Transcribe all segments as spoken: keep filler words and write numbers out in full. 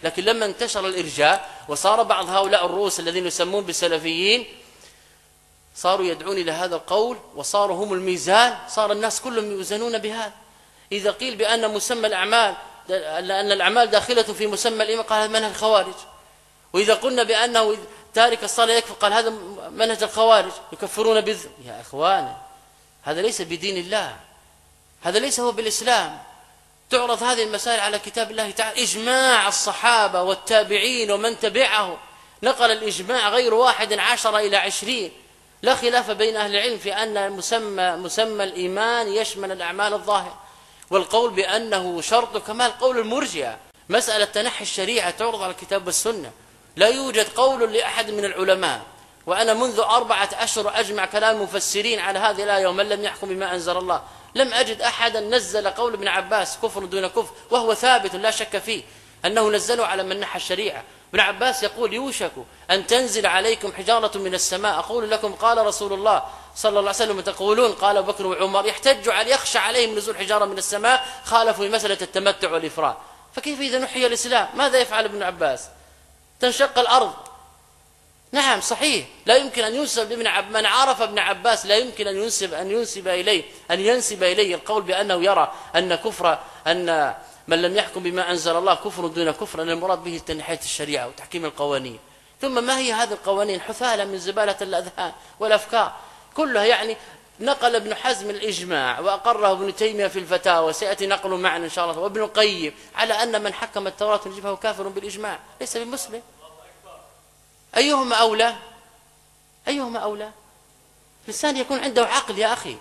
لكن لما انتشر الإرجاء وصار بعض هؤلاء الرؤوس الذين يسمون بالسلفيين صاروا يدعون إلى هذا القول وصاروا هم الميزان، صار الناس كلهم يوزنون بهذا. إذا قيل بأن مسمى الأعمال أن الأعمال داخلة في مسمى الإيمان قال هذا منهج الخوارج، وإذا قلنا بأنه تارك الصلاة يكفر قال هذا منهج الخوارج يكفرون بالذنب. يا إخوان هذا ليس بدين الله، هذا ليس هو بالإسلام. تعرض هذه المسائل على كتاب الله تعالى، إجماع الصحابة والتابعين ومن تبعه، نقل الإجماع غير واحد عشر إلى عشرين، لا خلاف بين أهل العلم في أن مسمى, مسمى الإيمان يشمل الأعمال الظاهرة، والقول بأنه شرط كمال قول المرجئة. مسألة تنحي الشريعة تعرض على الكتاب والسنة، لا يوجد قول لأحد من العلماء. وأنا منذ أربعة أشهر أجمع كلام المفسرين على هذه الآية ومن لم يحكم بما أنزل الله، لم أجد أحدا نزل قول ابن عباس كفر دون كفر، وهو ثابت لا شك فيه أنه نزله على من نحى الشريعة. ابن عباس يقول يوشك أن تنزل عليكم حجارة من السماء أقول لكم قال رسول الله صلى الله عليه وسلم تقولون قال أبو بكر وعمر، يحتج على يخشى عليهم نزول حجارة من السماء، خالفوا في مسألة التمتع والإفراد. فكيف إذا نحي الإسلام ماذا يفعل ابن عباس؟ تنشق الأرض. نعم صحيح، لا يمكن أن ينسب لابن عباس، من عرف ابن عباس لا يمكن أن ينسب أن ينسب إليه أن ينسب إليه القول بأنه يرى أن كفر أن من لم يحكم بما أنزل الله كفر دون كفر، أن المراد به تنحية الشريعة وتحكيم القوانين. ثم ما هي هذه القوانين؟ حثالة من زبالة الأذهان والأفكار كلها. يعني نقل ابن حزم الإجماع وأقره ابن تيمية في الفتاوى، سيأتي نقله معنا إن شاء الله، وابن القيم على أن من حكم التوراة ونجيبه كافر بالإجماع ليس بمسلم. أيهما أولى؟ أيهما أولى؟ الإنسان يكون عنده عقل يا أخي.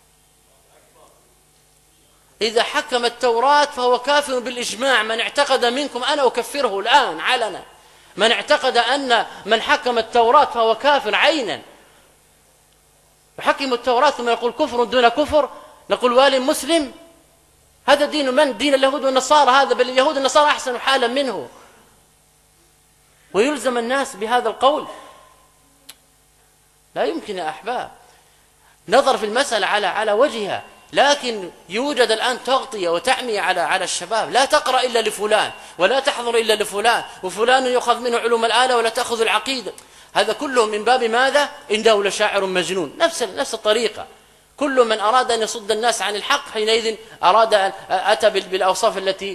إذا حكم التوراة فهو كافر بالإجماع، من اعتقد منكم أنا أكفره الآن علنا، من اعتقد أن من حكم التوراة فهو كافر عينا. يحكم التوراة ثم يقول كفر دون كفر، نقول والي مسلم؟ هذا دين من؟ دين اليهود والنصارى، هذا بل اليهود والنصارى أحسن حالا منه، ويلزم الناس بهذا القول؟ لا يمكن يا أحباب. نظر في المسألة على على وجهها، لكن يوجد الآن تغطية وتعمية على على الشباب، لا تقرأ إلا لفلان ولا تحضر إلا لفلان، وفلان يأخذ منه علوم الآلة ولا تأخذ العقيدة. هذا كله من باب ماذا؟ إنه لشاعر مجنون. نفس نفس الطريقة، كل من أراد أن يصد الناس عن الحق حينئذ أراد أن أتى بالأوصاف التي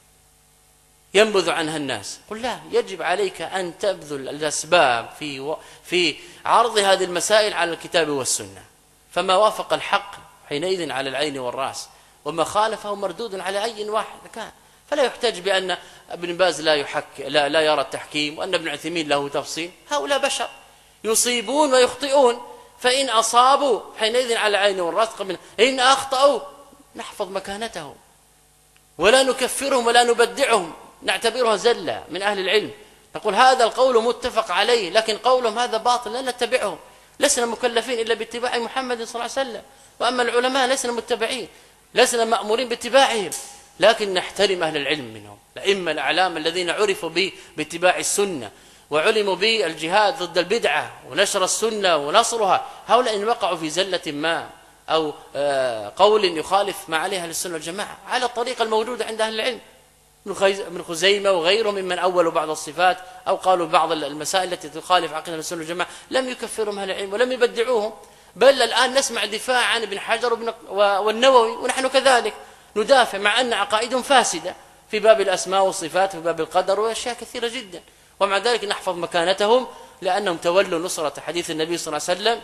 ينبذ عنها الناس. قل لا، يجب عليك أن تبذل الأسباب في و... في عرض هذه المسائل على الكتاب والسنة، فما وافق الحق حينئذ على العين والرأس، وما خالفه مردود على أي واحد كان. فلا يحتج بأن ابن باز لا يحك لا, لا يرى التحكيم وأن ابن عثيمين له تفصيل. هؤلاء بشر يصيبون ويخطئون، فإن أصابوا حينئذ على العين والرأس، إن أخطأوا نحفظ مكانتهم ولا نكفرهم ولا نبدعهم، نعتبرها زلة من أهل العلم، نقول هذا القول متفق عليه لكن قولهم هذا باطل لا نتبعهم. لسنا مكلفين إلا باتباع محمد صلى الله عليه وسلم، وأما العلماء لسنا متبعين، لسنا مأمورين باتباعهم، لكن نحترم أهل العلم منهم، الأئمة الأعلام الذين عرفوا باتباع السنة وعلموا بالجهاد ضد البدعة ونشر السنة ونصرها. هؤلاء إن وقعوا في زلة ما أو قول يخالف ما عليها السنة والجماعة على الطريقة الموجودة عند أهل العلم، من خزيمة وغيرهم ممن أولوا بعض الصفات أو قالوا بعض المسائل التي تخالف عقيدة السنة والجماعة، لم يكفرهم أهل العلم ولم يبدعوهم، بل الآن نسمع دفاع عن ابن حجر والنووي، ونحن كذلك ندافع مع أن عقائدهم فاسدة في باب الأسماء والصفات في باب القدر وأشياء كثيرة جدا، ومع ذلك نحفظ مكانتهم لأنهم تولوا نصرة حديث النبي صلى الله عليه وسلم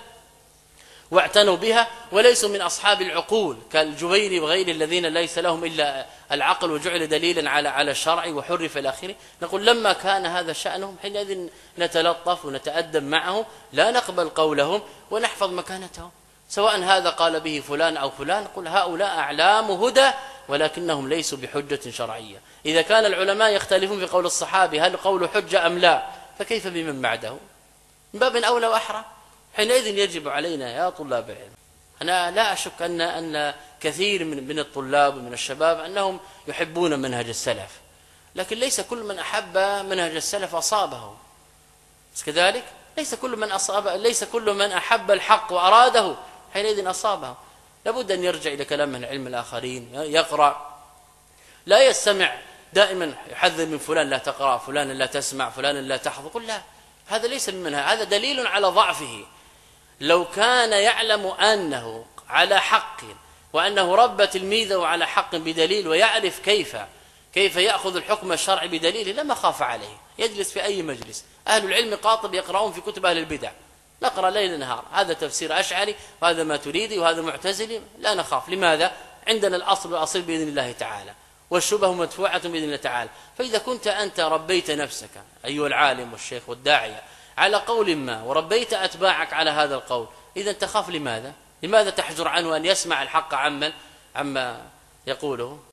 واعتنوا بها، وليسوا من أصحاب العقول كالجويني وغير الذين ليس لهم إلا العقل وجعل دليلا على على الشرع وحرف إلى آخره. نقول لما كان هذا شأنهم حينئذ نتلطف ونتأدب معهم، لا نقبل قولهم ونحفظ مكانتهم، سواء هذا قال به فلان أو فلان. نقول هؤلاء أعلام هدى ولكنهم ليسوا بحجة شرعية. إذا كان العلماء يختلفون في قول الصحابي هل قول حجة أم لا، فكيف بمن بعده؟ من باب أولى وأحرى. حينئذ يجب علينا يا طلاب العلم، أنا لا أشك أن أن كثير من من الطلاب ومن الشباب أنهم يحبون منهج السلف، لكن ليس كل من أحب منهج السلف أصابه، بس كذلك ليس كل من أصاب ليس كل من أحب الحق وأراده حينئذ أصابه. لابد أن يرجع إلى كلام من العلم الآخرين، يقرأ، لا يستمع دائما يحذر من فلان لا تقرأ، فلان لا تسمع، فلان لا تحضر. قل لا، هذا ليس من منهج، هذا دليل على ضعفه. لو كان يعلم أنه على حق وأنه رب تلميذه على حق بدليل ويعرف كيف كيف يأخذ الحكم الشرعي بدليله لما خاف عليه، يجلس في أي مجلس. أهل العلم قاطب يقرؤون في كتب أهل البدع، نقرأ ليل نهار، هذا تفسير أشعري وهذا ما تريدي وهذا معتزلي، لا نخاف. لماذا؟ عندنا الأصل والأصيل بإذن الله تعالى، والشبه مدفوعة بإذن الله تعالى. فإذا كنت أنت ربيت نفسك أيها العالم والشيخ والداعية على قول ما وربيت أتباعك على هذا القول، إذا تخاف لماذا؟ لماذا تحجر عنه أن يسمع الحق عمن عما يقوله؟